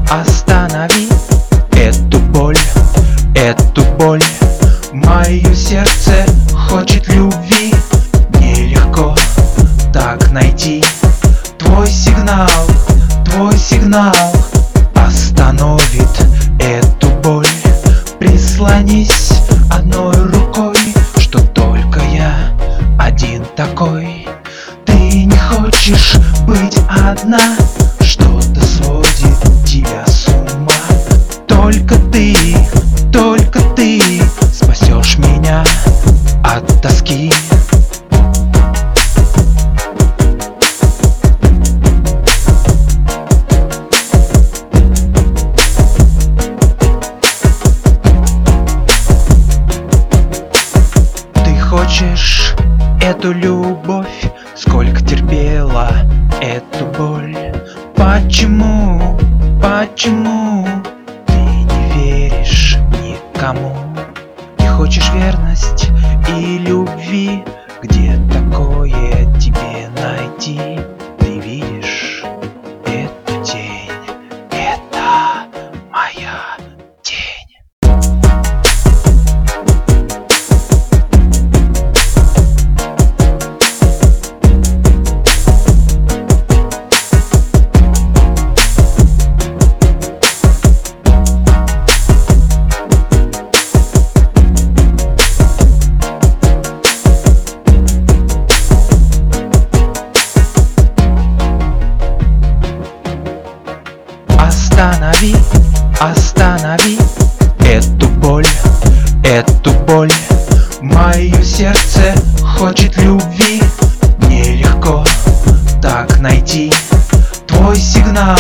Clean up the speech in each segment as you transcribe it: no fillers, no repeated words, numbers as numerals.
останови эту боль, эту боль. Мое сердце хочет любви. Нелегко так найти твой сигнал остановит эту боль. Прислонись одной рукой, что только я один такой. Ты не хочешь быть одна, что-то сводит тебя с ума. Только ты спасешь меня от тоски. Хочешь эту любовь, сколько терпела эту боль? Почему ты не веришь никому? Не хочешь верность и любви? Где такое тебе найти? Ты видишь эту тень, это моя тень. Останови эту боль, эту боль. Мое сердце хочет любви. Нелегко так найти твой сигнал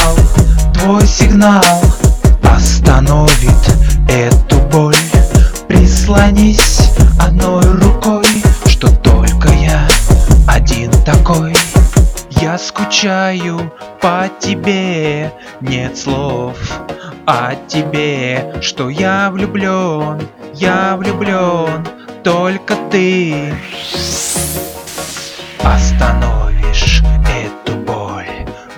остановит эту боль. Прислонись одной рукой, что только я один такой. Я скучаю по тебе, нет слов о тебе, что я влюблен, только ты остановишь эту боль,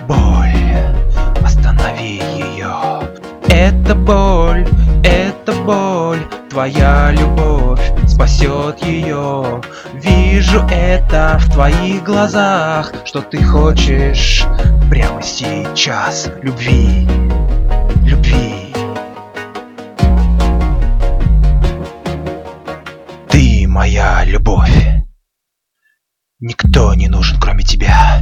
останови ее. Это боль, твоя любовь спасет ее. Вижу это в твоих глазах, что ты хочешь прямо сейчас любви. Ты моя любовь. Никто не нужен, кроме тебя.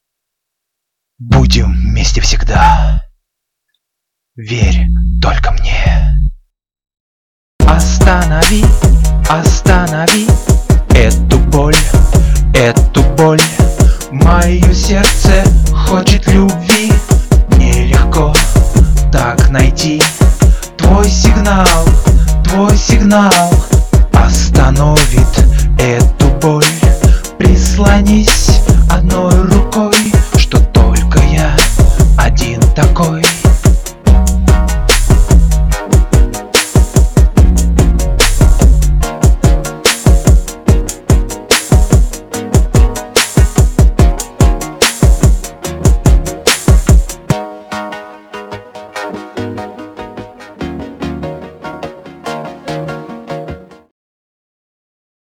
Будем вместе всегда. Верь только мне. Останови эту боль, Мое сердце хочет любви. Нелегко так найти